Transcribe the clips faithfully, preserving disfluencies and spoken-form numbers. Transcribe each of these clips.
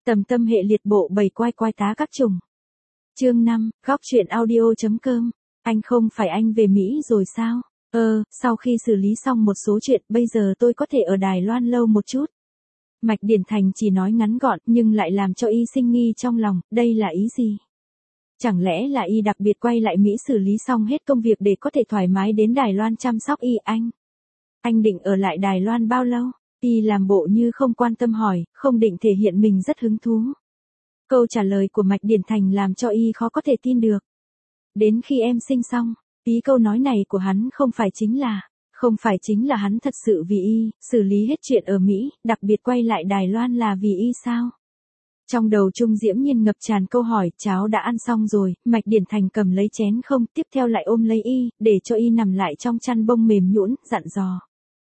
Tầm tâm hệ liệt bộ bầy quai quai tá các chủng. Chương năm, góc truyện audio.com. Anh không phải anh về Mỹ rồi sao? Ờ, sau khi xử lý xong một số chuyện, bây giờ tôi có thể ở Đài Loan lâu một chút. Mạch Điển Thành chỉ nói ngắn gọn nhưng lại làm cho y sinh nghi trong lòng, đây là ý gì? Chẳng lẽ là y đặc biệt quay lại Mỹ xử lý xong hết công việc để có thể thoải mái đến Đài Loan chăm sóc y anh? Anh định ở lại Đài Loan bao lâu? Y làm bộ như không quan tâm hỏi, không định thể hiện mình rất hứng thú. Câu trả lời của Mạch Điển Thành làm cho y khó có thể tin được. Đến khi em sinh xong, ý câu nói này của hắn không phải chính là, không phải chính là hắn thật sự vì y, xử lý hết chuyện ở Mỹ, đặc biệt quay lại Đài Loan là vì y sao? Trong đầu Trung Diễm Nhiên ngập tràn câu hỏi, cháo đã ăn xong rồi, Mạch Điển Thành cầm lấy chén không, tiếp theo lại ôm lấy y, để cho y nằm lại trong chăn bông mềm nhũn, dặn dò.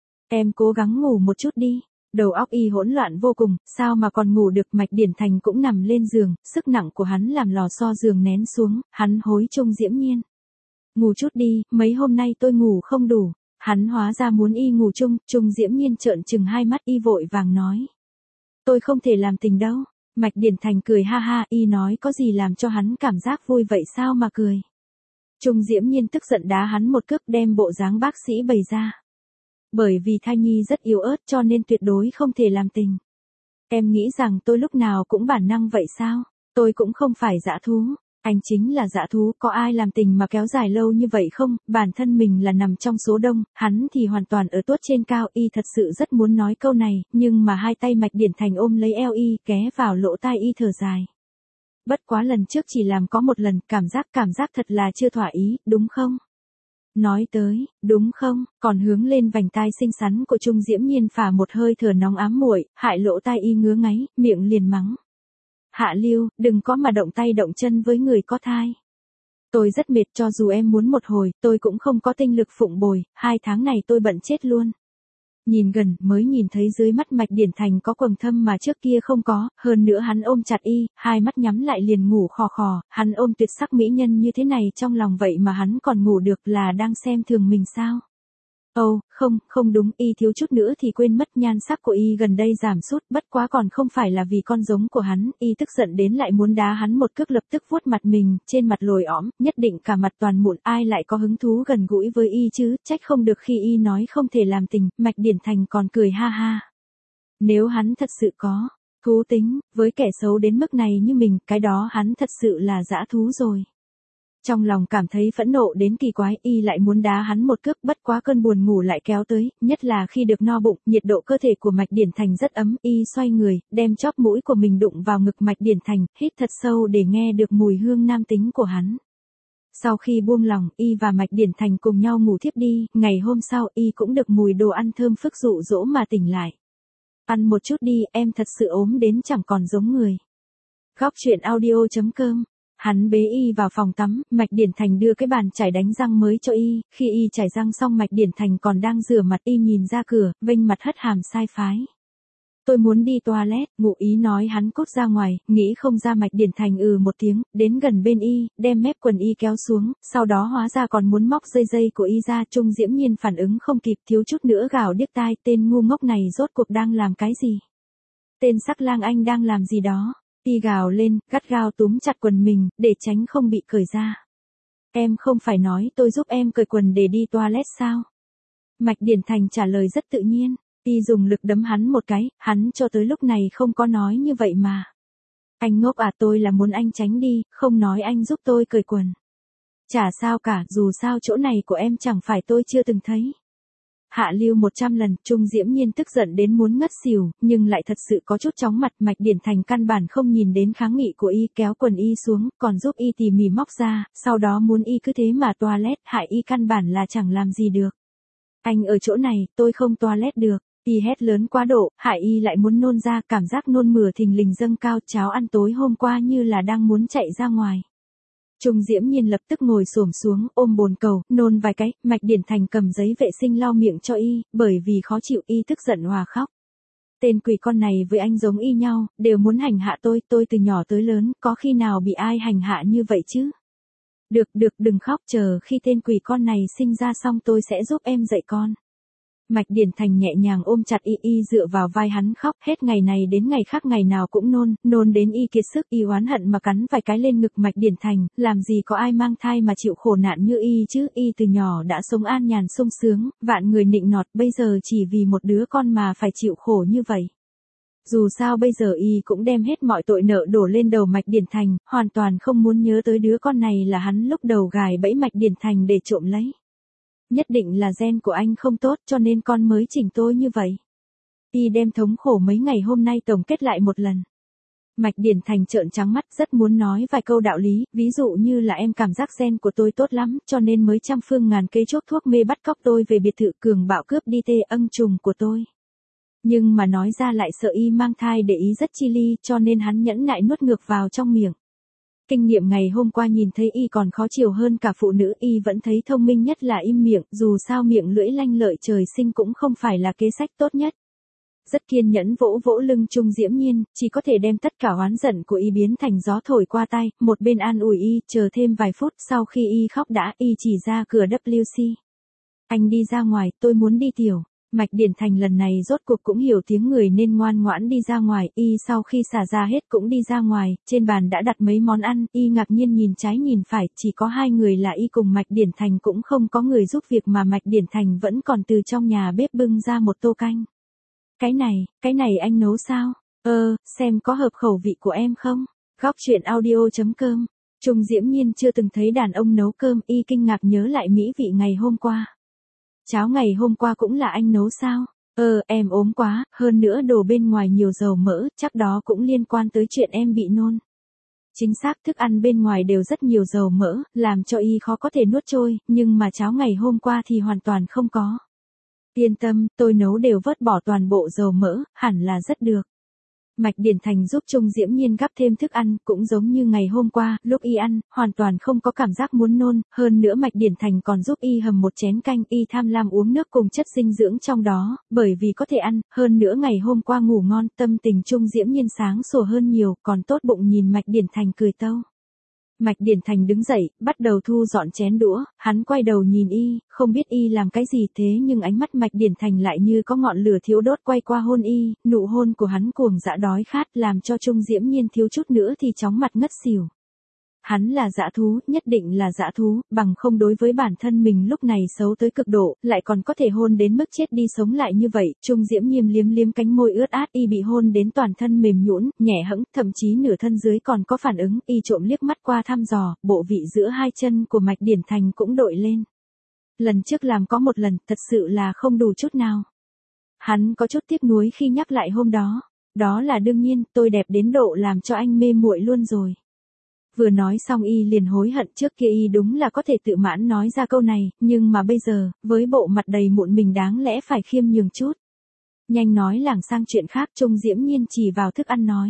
Em cố gắng ngủ một chút đi. Đầu óc y hỗn loạn vô cùng, sao mà còn ngủ được. Mạch Điển Thành cũng nằm lên giường, sức nặng của hắn làm lò xo giường nén xuống, hắn hối Trung Diễm Nhiên. Ngủ chút đi, mấy hôm nay tôi ngủ không đủ. Hắn hóa ra muốn y ngủ chung, Trung Diễm Nhiên trợn trừng hai mắt, y vội vàng nói. Tôi không thể làm tình đâu. Mạch Điển Thành cười ha ha, y nói có gì làm cho hắn cảm giác vui vậy sao mà cười. Trung Diễm Nhiên tức giận đá hắn một cước, đem bộ dáng bác sĩ bày ra. Bởi vì thai nhi rất yếu ớt cho nên tuyệt đối không thể làm tình. Em nghĩ rằng tôi lúc nào cũng bản năng vậy sao? Tôi cũng không phải dã thú. Anh chính là dã thú, có ai làm tình mà kéo dài lâu như vậy không? Bản thân mình là nằm trong số đông, hắn thì hoàn toàn ở tuốt trên cao. Y thật sự rất muốn nói câu này, nhưng mà hai tay Mạch Điển Thành ôm lấy eo y, ghé vào lỗ tai y thở dài. Bất quá lần trước chỉ làm có một lần, cảm giác cảm giác thật là chưa thỏa ý, đúng không? Nói tới, đúng không, còn hướng lên vành tai xinh xắn của Trung Diễm Nhiên phả một hơi thở nóng ám muội, hại lỗ tai y ngứa ngáy, miệng liền mắng. Hạ Lưu, đừng có mà động tay động chân với người có thai. Tôi rất mệt, cho dù em muốn một hồi, tôi cũng không có tinh lực phụng bồi, hai tháng này tôi bận chết luôn. Nhìn gần, mới nhìn thấy dưới mắt Mạch Điển Thành có quầng thâm mà trước kia không có, hơn nữa hắn ôm chặt y, hai mắt nhắm lại liền ngủ khò khò, hắn ôm tuyệt sắc mỹ nhân như thế này trong lòng vậy mà hắn còn ngủ được, là đang xem thường mình sao? Ồ, oh, không, không đúng, y thiếu chút nữa thì quên mất nhan sắc của y gần đây giảm sút, bất quá còn không phải là vì con giống của hắn, y tức giận đến lại muốn đá hắn một cước, lập tức vuốt mặt mình, trên mặt lồi õm, nhất định cả mặt toàn mụn, ai lại có hứng thú gần gũi với y chứ, trách không được khi y nói không thể làm tình, Mạch Điển Thành còn cười ha ha. Nếu hắn thật sự có thú tính, với kẻ xấu đến mức này như mình, cái đó hắn thật sự là dã thú rồi. Trong lòng cảm thấy phẫn nộ đến kỳ quái, y lại muốn đá hắn một cước, bất quá cơn buồn ngủ lại kéo tới, nhất là khi được no bụng, nhiệt độ cơ thể của Mạch Điển Thành rất ấm, y xoay người, đem chóp mũi của mình đụng vào ngực Mạch Điển Thành, hít thật sâu để nghe được mùi hương nam tính của hắn. Sau khi buông lòng, y và Mạch Điển Thành cùng nhau ngủ thiếp đi, ngày hôm sau y cũng được mùi đồ ăn thơm phức dụ dỗ mà tỉnh lại. Ăn một chút đi, em thật sự ốm đến chẳng còn giống người. Góc truyện audio.com. Hắn bế y vào phòng tắm, Mạch Điển Thành đưa cái bàn chải đánh răng mới cho y, khi y chải răng xong Mạch Điển Thành còn đang rửa mặt, y nhìn ra cửa, vênh mặt hất hàm sai phái. Tôi muốn đi toilet, ngụ ý nói hắn cút ra ngoài, nghĩ không ra Mạch Điển Thành ừ một tiếng, đến gần bên y, đem mép quần y kéo xuống, sau đó hóa ra còn muốn móc dây dây của y ra. Trung Diễm Nhiên phản ứng không kịp, thiếu chút nữa gào điếc tai, tên ngu ngốc này rốt cuộc đang làm cái gì? Tên sắc lang anh đang làm gì đó? Y gào lên, gắt gao túm chặt quần mình, để tránh không bị cởi ra. Em không phải nói tôi giúp em cởi quần để đi toilet sao? Mạch Điển Thành trả lời rất tự nhiên. Y dùng lực đấm hắn một cái, hắn cho tới lúc này không có nói như vậy mà. Anh ngốc à, tôi là muốn anh tránh đi, không nói anh giúp tôi cởi quần. Chả sao cả, dù sao chỗ này của em chẳng phải tôi chưa từng thấy. Hạ lưu một trăm lần, Trung Diễm Nhiên tức giận đến muốn ngất xỉu, nhưng lại thật sự có chút chóng mặt. Mạch Điển Thành căn bản không nhìn đến kháng nghị của y, kéo quần y xuống, còn giúp y tỉ mỉ móc ra, sau đó muốn y cứ thế mà toilet, hại y căn bản là chẳng làm gì được. Anh ở chỗ này, tôi không toilet được. Y hét lớn quá độ, hại y lại muốn nôn ra, cảm giác nôn mửa thình lình dâng cao, cháo ăn tối hôm qua như là đang muốn chạy ra ngoài. Trung Diễm Nhiên lập tức ngồi xổm xuống, ôm bồn cầu, nôn vài cái, Mạch Điển Thành cầm giấy vệ sinh lau miệng cho y, bởi vì khó chịu y tức giận hòa khóc. Tên quỷ con này với anh giống y nhau, đều muốn hành hạ tôi, tôi từ nhỏ tới lớn, có khi nào bị ai hành hạ như vậy chứ? Được, được, đừng khóc, chờ khi tên quỷ con này sinh ra xong tôi sẽ giúp em dạy con. Mạch Điển Thành nhẹ nhàng ôm chặt y y dựa vào vai hắn khóc, hết ngày này đến ngày khác ngày nào cũng nôn, nôn đến y kiệt sức, y oán hận mà cắn vài cái lên ngực Mạch Điển Thành, làm gì có ai mang thai mà chịu khổ nạn như y chứ, y từ nhỏ đã sống an nhàn sung sướng, vạn người nịnh nọt, bây giờ chỉ vì một đứa con mà phải chịu khổ như vậy. Dù sao bây giờ y cũng đem hết mọi tội nợ đổ lên đầu Mạch Điển Thành, hoàn toàn không muốn nhớ tới đứa con này là hắn lúc đầu gài bẫy Mạch Điển Thành để trộm lấy. Nhất định là gen của anh không tốt cho nên con mới chỉnh tôi như vậy. Y đem thống khổ mấy ngày hôm nay tổng kết lại một lần. Mạch Điển Thành trợn trắng mắt rất muốn nói vài câu đạo lý, ví dụ như là em cảm giác gen của tôi tốt lắm cho nên mới trăm phương ngàn kế chốt thuốc mê bắt cóc tôi về biệt thự cường bạo cướp đi tê ân trùng của tôi. Nhưng mà nói ra lại sợ y mang thai để ý rất chi ly cho nên hắn nhẫn nại nuốt ngược vào trong miệng. Kinh nghiệm ngày hôm qua nhìn thấy y còn khó chịu hơn cả phụ nữ, y vẫn thấy thông minh nhất là im miệng, dù sao miệng lưỡi lanh lợi trời sinh cũng không phải là kế sách tốt nhất. Rất kiên nhẫn vỗ vỗ lưng Trung Diễm Nhiên, chỉ có thể đem tất cả oán giận của y biến thành gió thổi qua tay, một bên an ủi y, chờ thêm vài phút sau khi y khóc đã, y chỉ ra cửa W C. Anh đi ra ngoài, tôi muốn đi tiểu. Mạch Điển Thành lần này rốt cuộc cũng hiểu tiếng người nên ngoan ngoãn đi ra ngoài, y sau khi xả ra hết cũng đi ra ngoài, trên bàn đã đặt mấy món ăn, y ngạc nhiên nhìn trái nhìn phải, chỉ có hai người là y cùng Mạch Điển Thành cũng không có người giúp việc mà Mạch Điển Thành vẫn còn từ trong nhà bếp bưng ra một tô canh. Cái này, cái này anh nấu sao? Ơ, xem có hợp khẩu vị của em không? Góc truyện audio chấm com. Trung Diễm Nhiên chưa từng thấy đàn ông nấu cơm, y kinh ngạc nhớ lại mỹ vị ngày hôm qua. Cháo ngày hôm qua cũng là anh nấu sao? Ờ, em ốm quá, hơn nữa đồ bên ngoài nhiều dầu mỡ, chắc đó cũng liên quan tới chuyện em bị nôn. Chính xác, thức ăn bên ngoài đều rất nhiều dầu mỡ, làm cho y khó có thể nuốt trôi, nhưng mà cháo ngày hôm qua thì hoàn toàn không có. Yên tâm, tôi nấu đều vớt bỏ toàn bộ dầu mỡ, hẳn là rất được. Mạch Điển Thành giúp Trung Diễm Nhiên gắp thêm thức ăn, cũng giống như ngày hôm qua, lúc y ăn, hoàn toàn không có cảm giác muốn nôn, hơn nữa Mạch Điển Thành còn giúp y hầm một chén canh, y tham lam uống nước cùng chất dinh dưỡng trong đó, bởi vì có thể ăn, hơn nữa ngày hôm qua ngủ ngon, tâm tình Trung Diễm Nhiên sáng sủa hơn nhiều, còn tốt bụng nhìn Mạch Điển Thành cười tâu. Mạch Điển Thành đứng dậy, bắt đầu thu dọn chén đũa, hắn quay đầu nhìn y, không biết y làm cái gì thế nhưng ánh mắt Mạch Điển Thành lại như có ngọn lửa thiếu đốt quay qua hôn y, nụ hôn của hắn cuồng dã đói khát làm cho Trung Diễm Nhiên thiếu chút nữa thì chóng mặt ngất xỉu. Hắn là dã thú, nhất định là dã thú, bằng không đối với bản thân mình lúc này xấu tới cực độ, lại còn có thể hôn đến mức chết đi sống lại như vậy, Trung Diễm Nhiên liếm liếm cánh môi ướt át, y bị hôn đến toàn thân mềm nhũn, nhẹ hẫng, thậm chí nửa thân dưới còn có phản ứng, y trộm liếc mắt qua thăm dò, bộ vị giữa hai chân của Mạch Điển Thành cũng đội lên. Lần trước làm có một lần, thật sự là không đủ chút nào. Hắn có chút tiếc nuối khi nhắc lại hôm đó, đó là đương nhiên, tôi đẹp đến độ làm cho anh mê muội luôn rồi. Vừa nói xong y liền hối hận, trước kia y đúng là có thể tự mãn nói ra câu này, nhưng mà bây giờ, với bộ mặt đầy mụn mình đáng lẽ phải khiêm nhường chút. Nhanh nói lảng sang chuyện khác, Trung Diễm Nhiên chỉ vào thức ăn nói.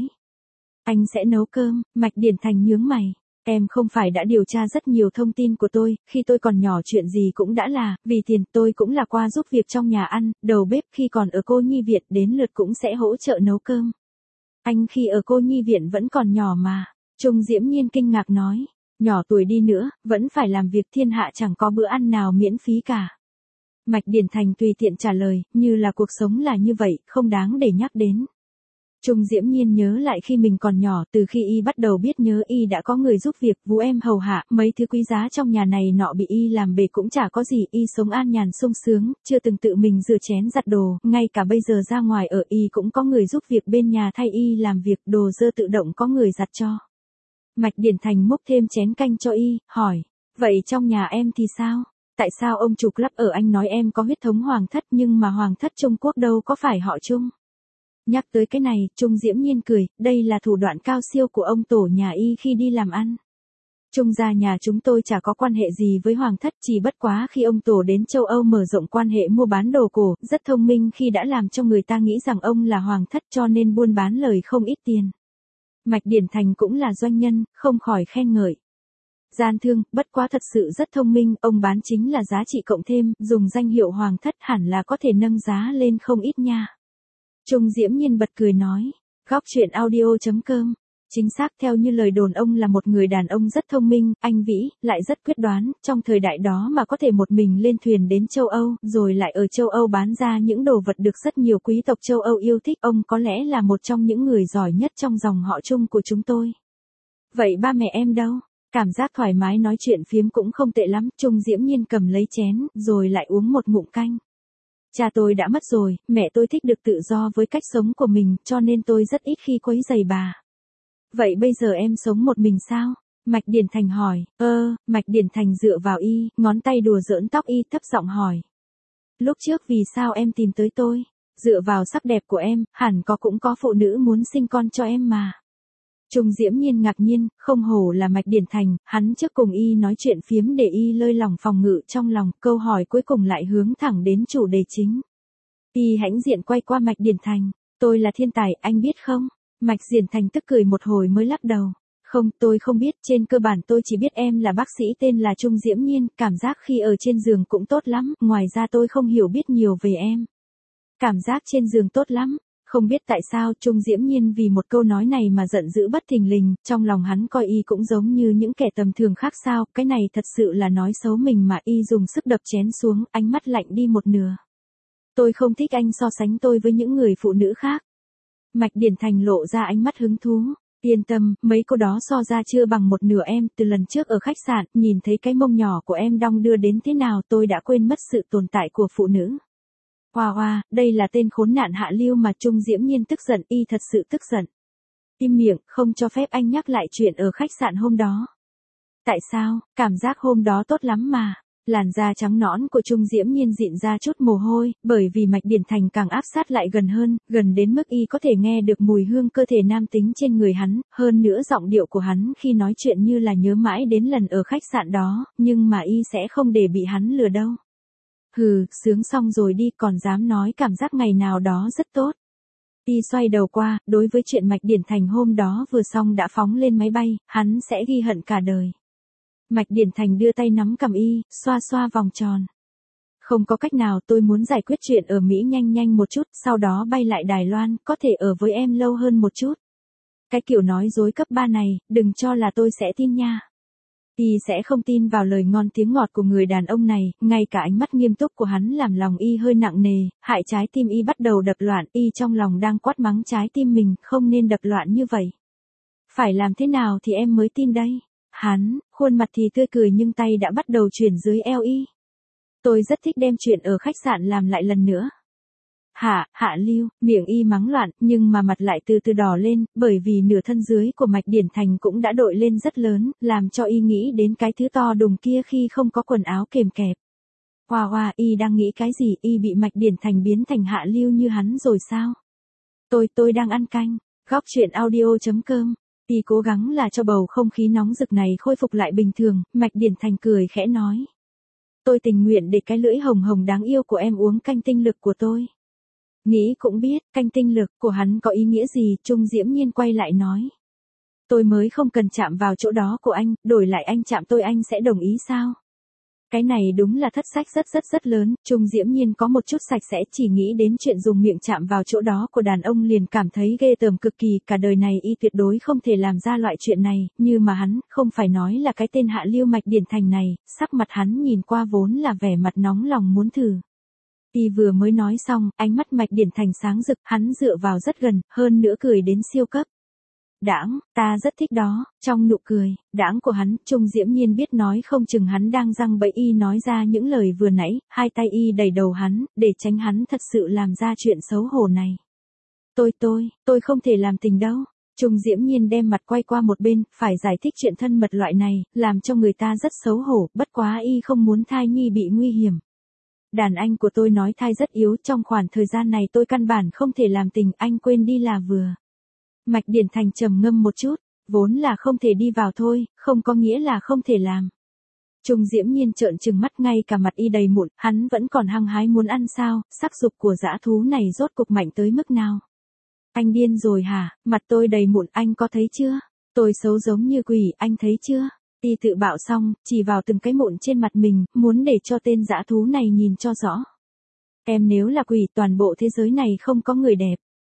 Anh sẽ nấu cơm, Mạch Điển Thành nhướng mày. Em không phải đã điều tra rất nhiều thông tin của tôi, khi tôi còn nhỏ chuyện gì cũng đã là, vì tiền tôi cũng là qua giúp việc trong nhà ăn, đầu bếp khi còn ở cô nhi viện đến lượt cũng sẽ hỗ trợ nấu cơm. Anh khi ở cô nhi viện vẫn còn nhỏ mà. Trung Diễm Nhiên kinh ngạc nói, nhỏ tuổi đi nữa, vẫn phải làm việc, thiên hạ chẳng có bữa ăn nào miễn phí cả. Mạch Điển Thành tùy tiện trả lời, như là cuộc sống là như vậy, không đáng để nhắc đến. Trung Diễm Nhiên nhớ lại khi mình còn nhỏ, từ khi y bắt đầu biết nhớ y đã có người giúp việc, vú em hầu hạ, mấy thứ quý giá trong nhà này nọ bị y làm bề cũng chả có gì, y sống an nhàn sung sướng, chưa từng tự mình rửa chén giặt đồ, ngay cả bây giờ ra ngoài ở y cũng có người giúp việc bên nhà thay y làm việc, đồ dơ tự động có người giặt cho. Mạch Điển Thành múc thêm chén canh cho y, hỏi, vậy trong nhà em thì sao? Tại sao ông chủ club ở anh nói em có huyết thống hoàng thất nhưng mà hoàng thất Trung Quốc đâu có phải họ Trung? Nhắc tới cái này, Trung Diễm Nhiên cười, đây là thủ đoạn cao siêu của ông tổ nhà y khi đi làm ăn. Trung gia nhà chúng tôi chả có quan hệ gì với hoàng thất, chỉ bất quá khi ông tổ đến châu Âu mở rộng quan hệ mua bán đồ cổ, rất thông minh khi đã làm cho người ta nghĩ rằng ông là hoàng thất cho nên buôn bán lời không ít tiền. Mạch Điển Thành cũng là doanh nhân, không khỏi khen ngợi. Gian thương, bất quá thật sự rất thông minh, ông bán chính là giá trị cộng thêm, dùng danh hiệu hoàng thất hẳn là có thể nâng giá lên không ít nha. Trung Diễm Nhiên bật cười nói, góc truyện audio chấm com Chính xác, theo như lời đồn ông là một người đàn ông rất thông minh, anh vĩ, lại rất quyết đoán, trong thời đại đó mà có thể một mình lên thuyền đến châu Âu, rồi lại ở châu Âu bán ra những đồ vật được rất nhiều quý tộc châu Âu yêu thích, ông có lẽ là một trong những người giỏi nhất trong dòng họ chung của chúng tôi. Vậy ba mẹ em đâu? Cảm giác thoải mái nói chuyện phiếm cũng không tệ lắm, Trung Diễm Nhiên cầm lấy chén, rồi lại uống một ngụm canh. Cha tôi đã mất rồi, mẹ tôi thích được tự do với cách sống của mình, cho nên tôi rất ít khi quấy rầy bà. Vậy bây giờ em sống một mình sao? Mạch Điển Thành hỏi. Ơ, Mạch Điển Thành dựa vào y, ngón tay đùa giỡn tóc y, thấp giọng hỏi. Lúc trước vì sao em tìm tới tôi? Dựa vào sắc đẹp của em, hẳn có cũng có phụ nữ muốn sinh con cho em mà. Trung Diễm Nhiên ngạc nhiên, không hổ là Mạch Điển Thành, hắn trước cùng y nói chuyện phiếm để y lơi lỏng phòng ngự trong lòng, câu hỏi cuối cùng lại hướng thẳng đến chủ đề chính. Y hãnh diện quay qua Mạch Điển Thành, tôi là thiên tài, anh biết không? Mạch Điển Thành tức cười một hồi mới lắc đầu. Không, tôi không biết, trên cơ bản tôi chỉ biết em là bác sĩ tên là Trung Diễm Nhiên, cảm giác khi ở trên giường cũng tốt lắm, ngoài ra tôi không hiểu biết nhiều về em. Cảm giác trên giường tốt lắm. Không biết tại sao Trung Diễm Nhiên vì một câu nói này mà giận dữ bất thình lình, trong lòng hắn coi y cũng giống như những kẻ tầm thường khác sao, cái này thật sự là nói xấu mình mà y dùng sức đập chén xuống, ánh mắt lạnh đi một nửa. Tôi không thích anh so sánh tôi với những người phụ nữ khác. Mạch Điển Thành lộ ra ánh mắt hứng thú. Yên tâm, mấy cô đó so ra chưa bằng một nửa em, từ lần trước ở khách sạn, nhìn thấy cái mông nhỏ của em đong đưa đến thế nào tôi đã quên mất sự tồn tại của phụ nữ. Hoa hoa, đây là tên khốn nạn hạ lưu mà. Trung Diễm Nhiên tức giận, y thật sự tức giận. Im miệng, không cho phép anh nhắc lại chuyện ở khách sạn hôm đó. Tại sao? Cảm giác hôm đó tốt lắm mà. Làn da trắng nõn của Trung Diễm Nhiên dịn ra chút mồ hôi, bởi vì Mạch Điển Thành càng áp sát lại gần hơn, gần đến mức y có thể nghe được mùi hương cơ thể nam tính trên người hắn, hơn nữa giọng điệu của hắn khi nói chuyện như là nhớ mãi đến lần ở khách sạn đó, nhưng mà y sẽ không để bị hắn lừa đâu. Hừ, sướng xong rồi đi, còn dám nói cảm giác ngày nào đó rất tốt. Y xoay đầu qua, đối với chuyện Mạch Điển Thành hôm đó vừa xong đã phóng lên máy bay, hắn sẽ ghi hận cả đời. Mạch Điển Thành đưa tay nắm cầm y, xoa xoa vòng tròn. Không có cách nào, tôi muốn giải quyết chuyện ở Mỹ nhanh nhanh một chút, sau đó bay lại Đài Loan, có thể ở với em lâu hơn một chút. Cái kiểu nói dối cấp ba này, đừng cho là tôi sẽ tin nha. Y sẽ không tin vào lời ngon tiếng ngọt của người đàn ông này, ngay cả ánh mắt nghiêm túc của hắn làm lòng y hơi nặng nề, hại trái tim y bắt đầu đập loạn, y trong lòng đang quát mắng trái tim mình, không nên đập loạn như vậy. Phải làm thế nào thì em mới tin đây? Hắn, khuôn mặt thì tươi cười nhưng tay đã bắt đầu chuyển dưới eo y. Tôi rất thích đem chuyện ở khách sạn làm lại lần nữa. Hạ, hạ lưu, miệng y mắng loạn, nhưng mà mặt lại từ từ đỏ lên, bởi vì nửa thân dưới của Mạch Điển Thành cũng đã đội lên rất lớn, làm cho y nghĩ đến cái thứ to đùng kia khi không có quần áo kèm kẹp. Hoa hoa, y đang nghĩ cái gì, y bị Mạch Điển Thành biến thành hạ lưu như hắn rồi sao? Tôi, tôi đang ăn canh, góc truyện audio chấm com. Y cố gắng là cho bầu không khí nóng rực này khôi phục lại bình thường, Mạch Điển Thành cười khẽ nói. Tôi tình nguyện để cái lưỡi hồng hồng đáng yêu của em uống canh tinh lực của tôi. Nghĩ cũng biết, canh tinh lực của hắn có ý nghĩa gì, Trung Diễm Nhiên quay lại nói. Tôi mới không cần chạm vào chỗ đó của anh, đổi lại anh chạm tôi anh sẽ đồng ý sao? Cái này đúng là thất sách rất rất rất lớn, Trung Diễm Nhiên có một chút sạch sẽ chỉ nghĩ đến chuyện dùng miệng chạm vào chỗ đó của đàn ông liền cảm thấy ghê tởm cực kỳ, cả đời này y tuyệt đối không thể làm ra loại chuyện này, như mà hắn, không phải nói là cái tên hạ lưu Mạch Điển Thành này, sắc mặt hắn nhìn qua vốn là vẻ mặt nóng lòng muốn thử. Y vừa mới nói xong, ánh mắt Mạch Điển Thành sáng rực, hắn dựa vào rất gần, hơn nữa cười đến siêu cấp. Đãng, ta rất thích đó, trong nụ cười, đãng của hắn, Trung Diễm Nhiên biết nói không chừng hắn đang giăng bẫy y nói ra những lời vừa nãy, hai tay y đẩy đầu hắn, để tránh hắn thật sự làm ra chuyện xấu hổ này. Tôi tôi, tôi không thể làm tình đâu. Trung Diễm Nhiên đem mặt quay qua một bên, phải giải thích chuyện thân mật loại này, làm cho người ta rất xấu hổ, bất quá y không muốn thai nhi bị nguy hiểm. Đàn anh của tôi nói thai rất yếu, trong khoảng thời gian này tôi căn bản không thể làm tình, anh quên đi là vừa. Mạch Điển Thành trầm ngâm một chút, vốn là không thể đi vào thôi, không có nghĩa là không thể làm. Trung Diễm Nhiên trợn trừng mắt, ngay cả mặt y đầy mụn, hắn vẫn còn hăng hái muốn ăn sao, sắc dục của dã thú này rốt cục mạnh tới mức nào. Anh điên rồi hả, mặt tôi đầy mụn, anh có thấy chưa? Tôi xấu giống như quỷ, anh thấy chưa? Y tự bạo xong, chỉ vào từng cái mụn trên mặt mình, muốn để cho tên dã thú này nhìn cho rõ. Em nếu là quỷ, toàn bộ thế giới này không có người đẹp.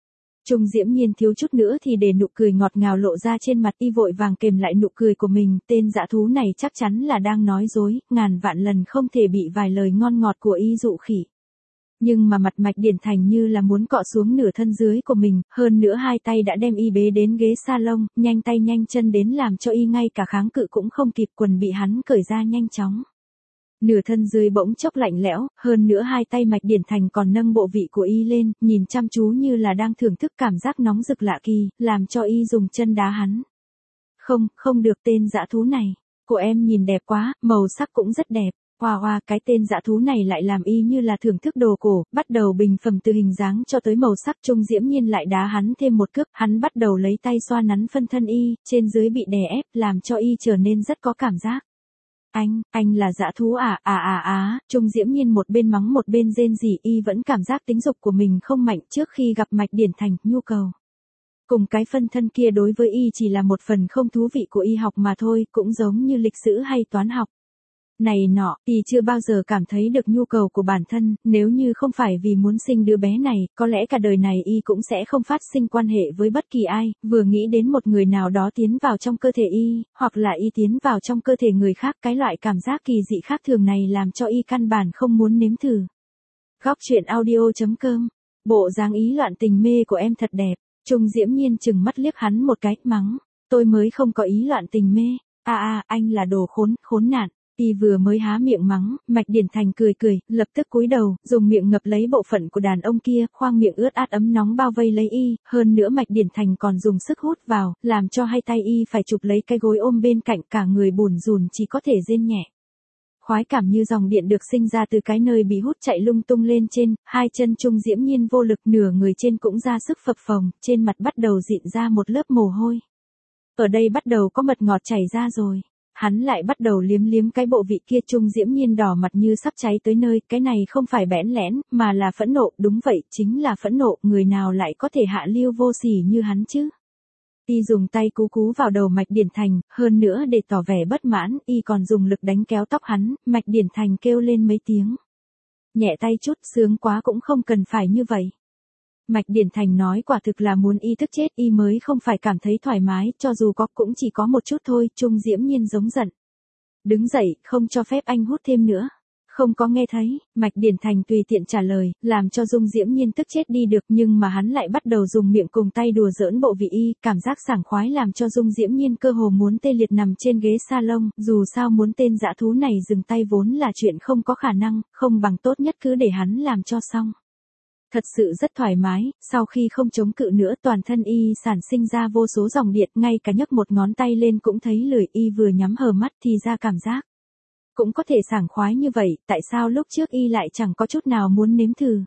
Trung Diễm Nhiên thiếu chút nữa thì để nụ cười ngọt ngào lộ ra trên mặt, y vội vàng kềm lại nụ cười của mình, tên dã thú này chắc chắn là đang nói dối, ngàn vạn lần không thể bị vài lời ngon ngọt của y dụ khỉ. Nhưng mà mặt Mạch Điển Thành như là muốn cọ xuống nửa thân dưới của mình, hơn nữa hai tay đã đem y bế đến ghế salon, nhanh tay nhanh chân đến làm cho y ngay cả kháng cự cũng không kịp, quần bị hắn cởi ra nhanh chóng. Nửa thân dưới bỗng chốc lạnh lẽo, hơn nữa hai tay Mạch Điển Thành còn nâng bộ vị của y lên, nhìn chăm chú như là đang thưởng thức cảm giác nóng rực lạ kỳ, làm cho y dùng chân đá hắn. Không, không được, tên dã thú này, của em nhìn đẹp quá, màu sắc cũng rất đẹp. Hoa hoa, cái tên dã thú này lại làm y như là thưởng thức đồ cổ, bắt đầu bình phẩm từ hình dáng cho tới màu sắc. Trung Diễm Nhiên lại đá hắn thêm một cước, hắn bắt đầu lấy tay xoa nắn phân thân y, trên dưới bị đè ép, làm cho y trở nên rất có cảm giác. Anh, anh là dã thú à, à à à, Trung Diễm Nhiên một bên mắng một bên rên rỉ, y vẫn cảm giác tính dục của mình không mạnh trước khi gặp Mạch Điển Thành, nhu cầu. Cùng cái phân thân kia đối với y chỉ là một phần không thú vị của y học mà thôi, cũng giống như lịch sử hay toán học. Này nọ, y chưa bao giờ cảm thấy được nhu cầu của bản thân, nếu như không phải vì muốn sinh đứa bé này, có lẽ cả đời này y cũng sẽ không phát sinh quan hệ với bất kỳ ai, vừa nghĩ đến một người nào đó tiến vào trong cơ thể y, hoặc là y tiến vào trong cơ thể người khác, cái loại cảm giác kỳ dị khác thường này làm cho y căn bản không muốn nếm thử. Góc truyện audio chấm com, bộ dáng ý loạn tình mê của em thật đẹp. Trung Diễm Nhiên chừng mắt liếc hắn một cái, mắng, tôi mới không có ý loạn tình mê, a à, a à, anh là đồ khốn, khốn nạn. Y vừa mới há miệng mắng, Mạch Điển Thành cười cười, lập tức cúi đầu, dùng miệng ngập lấy bộ phận của đàn ông kia, khoang miệng ướt át ấm nóng bao vây lấy y, hơn nữa Mạch Điển Thành còn dùng sức hút vào, làm cho hai tay y phải chụp lấy cái gối ôm bên cạnh, cả người bủn rủn chỉ có thể rên nhẹ. Khoái cảm như dòng điện được sinh ra từ cái nơi bị hút chạy lung tung lên trên, hai chân Trung Diễm Nhiên vô lực, nửa người trên cũng ra sức phập phồng, trên mặt bắt đầu dịn ra một lớp mồ hôi. Ở đây bắt đầu có mật ngọt chảy ra rồi. Hắn lại bắt đầu liếm liếm cái bộ vị kia. Trung Diễm Nhiên đỏ mặt như sắp cháy tới nơi, cái này không phải bẽn lẽn, mà là phẫn nộ, đúng vậy, chính là phẫn nộ, người nào lại có thể hạ lưu vô sỉ như hắn chứ. Y dùng tay cú cú vào đầu Mạch Điển Thành, hơn nữa để tỏ vẻ bất mãn, y còn dùng lực đánh kéo tóc hắn, Mạch Điển Thành kêu lên mấy tiếng. Nhẹ tay chút, sướng quá cũng không cần phải như vậy. Mạch Điển Thành nói quả thực là muốn y tức chết, y mới không phải cảm thấy thoải mái, cho dù có cũng chỉ có một chút thôi. Trung Diễm Nhiên giống giận. Đứng dậy, không cho phép anh hút thêm nữa. Không có nghe thấy, Mạch Điển Thành tùy tiện trả lời, làm cho Dung Diễm Nhiên tức chết đi được, nhưng mà hắn lại bắt đầu dùng miệng cùng tay đùa giỡn bộ vị y, cảm giác sảng khoái làm cho Dung Diễm Nhiên cơ hồ muốn tê liệt nằm trên ghế salon, dù sao muốn tên dã thú này dừng tay vốn là chuyện không có khả năng, không bằng tốt nhất cứ để hắn làm cho xong. Thật sự rất thoải mái, sau khi không chống cự nữa toàn thân y sản sinh ra vô số dòng điện, ngay cả nhấc một ngón tay lên cũng thấy lười, y vừa nhắm hờ mắt thì ra cảm giác. Cũng có thể sảng khoái như vậy, tại sao lúc trước y lại chẳng có chút nào muốn nếm thử.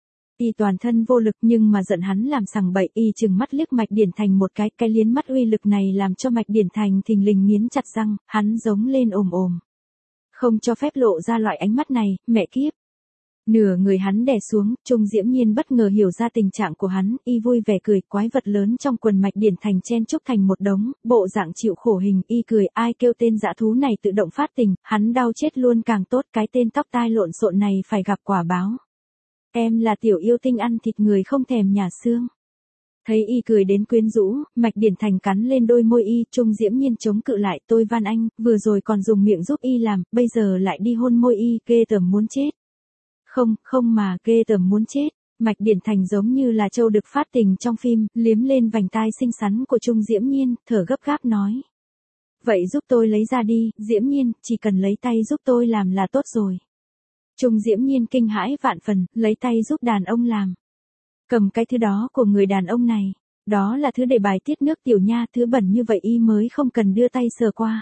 Y toàn thân vô lực nhưng mà giận hắn làm sằng bậy, y chừng mắt liếc Mạch Điển Thành một cái, cái liến mắt uy lực này làm cho Mạch Điển Thành thình lình nghiến chặt răng, hắn giống lên ồm ồm. Không cho phép lộ ra loại ánh mắt này, mẹ kiếp. Nửa người hắn đè xuống, Trung Diễm Nhiên bất ngờ hiểu ra tình trạng của hắn, y vui vẻ cười, quái vật lớn trong quần Mạch Điển Thành chen chúc thành một đống, bộ dạng chịu khổ hình, y cười, ai kêu tên dã thú này tự động phát tình, hắn đau chết luôn càng tốt, cái tên tóc tai lộn xộn này phải gặp quả báo. Em là tiểu yêu tinh ăn thịt người không thèm nhả xương. Thấy y cười đến quyến rũ, Mạch Điển Thành cắn lên đôi môi y, Trung Diễm Nhiên chống cự lại, tôi van anh, vừa rồi còn dùng miệng giúp y làm, bây giờ lại đi hôn môi y, ghê tởm muốn chết. Không, không mà, ghê tởm muốn chết. Mạch Điển Thành giống như là trâu được phát tình trong phim, liếm lên vành tai xinh xắn của Trung Diễm Nhiên, thở gấp gáp nói. Vậy giúp tôi lấy ra đi, Diễm Nhiên, chỉ cần lấy tay giúp tôi làm là tốt rồi. Trung Diễm Nhiên kinh hãi vạn phần, lấy tay giúp đàn ông làm. Cầm cái thứ đó của người đàn ông này, đó là thứ để bài tiết nước tiểu nha, thứ bẩn như vậy y mới không cần đưa tay sờ qua.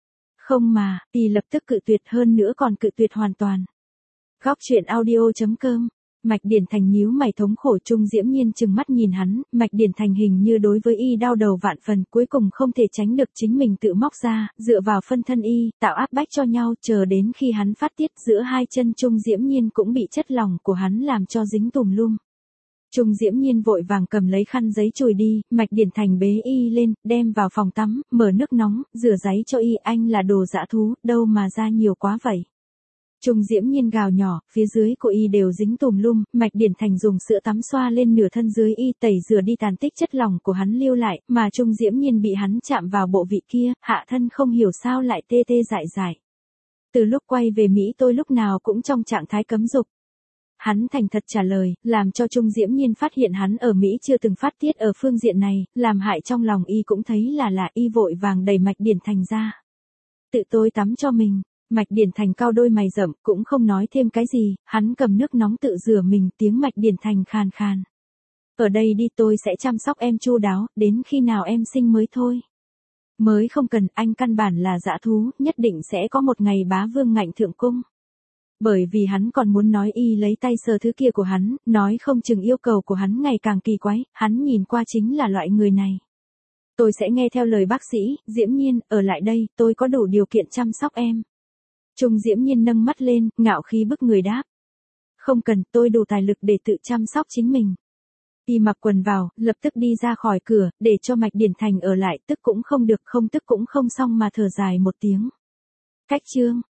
Không mà, y lập tức cự tuyệt, hơn nữa còn cự tuyệt hoàn toàn. Góc truyện audio chấm com, Mạch Điển Thành nhíu mày thống khổ. Trung Diễm Nhiên chừng mắt nhìn hắn, Mạch Điển Thành hình như đối với y đau đầu vạn phần, cuối cùng không thể tránh được chính mình tự móc ra, dựa vào phân thân y, tạo áp bách cho nhau, chờ đến khi hắn phát tiết, giữa hai chân Trung Diễm Nhiên cũng bị chất lỏng của hắn làm cho dính tùm lum. Trung Diễm Nhiên vội vàng cầm lấy khăn giấy chùi đi, Mạch Điển Thành bế y lên, đem vào phòng tắm, mở nước nóng, rửa giấy cho y, anh là đồ dã thú, đâu mà ra nhiều quá vậy. Trung Diễm Nhiên gào nhỏ, phía dưới của y đều dính tùm lum, Mạch Điển Thành dùng sữa tắm xoa lên nửa thân dưới y tẩy rửa đi tàn tích chất lỏng của hắn lưu lại, mà Trung Diễm Nhiên bị hắn chạm vào bộ vị kia, hạ thân không hiểu sao lại tê tê dại dại. Từ lúc quay về Mỹ tôi lúc nào cũng trong trạng thái cấm dục. Hắn thành thật trả lời, làm cho Trung Diễm Nhiên phát hiện hắn ở Mỹ chưa từng phát tiết ở phương diện này, làm hại trong lòng y cũng thấy là lạ, y vội vàng đẩy Mạch Điển Thành ra. Tự tôi tắm cho mình. Mạch Điển Thành cau đôi mày rậm, cũng không nói thêm cái gì, hắn cầm nước nóng tự rửa mình, tiếng Mạch Điển Thành khàn khàn. Ở đây đi, tôi sẽ chăm sóc em chu đáo, đến khi nào em sinh mới thôi. Mới không cần, anh căn bản là dã thú, nhất định sẽ có một ngày bá vương ngạnh thượng cung. Bởi vì hắn còn muốn nói y lấy tay sờ thứ kia của hắn, nói không chừng yêu cầu của hắn ngày càng kỳ quái, hắn nhìn qua chính là loại người này. Tôi sẽ nghe theo lời bác sĩ, Diễm Nhiên, ở lại đây, tôi có đủ điều kiện chăm sóc em. Trung Diễm Nhiên nâng mắt lên, ngạo khí bức người đáp. Không cần, tôi đủ tài lực để tự chăm sóc chính mình. Y mặc quần vào, lập tức đi ra khỏi cửa, để cho Mạch Điển Thành ở lại, tức cũng không được, không tức cũng không xong mà thở dài một tiếng. Cách chương.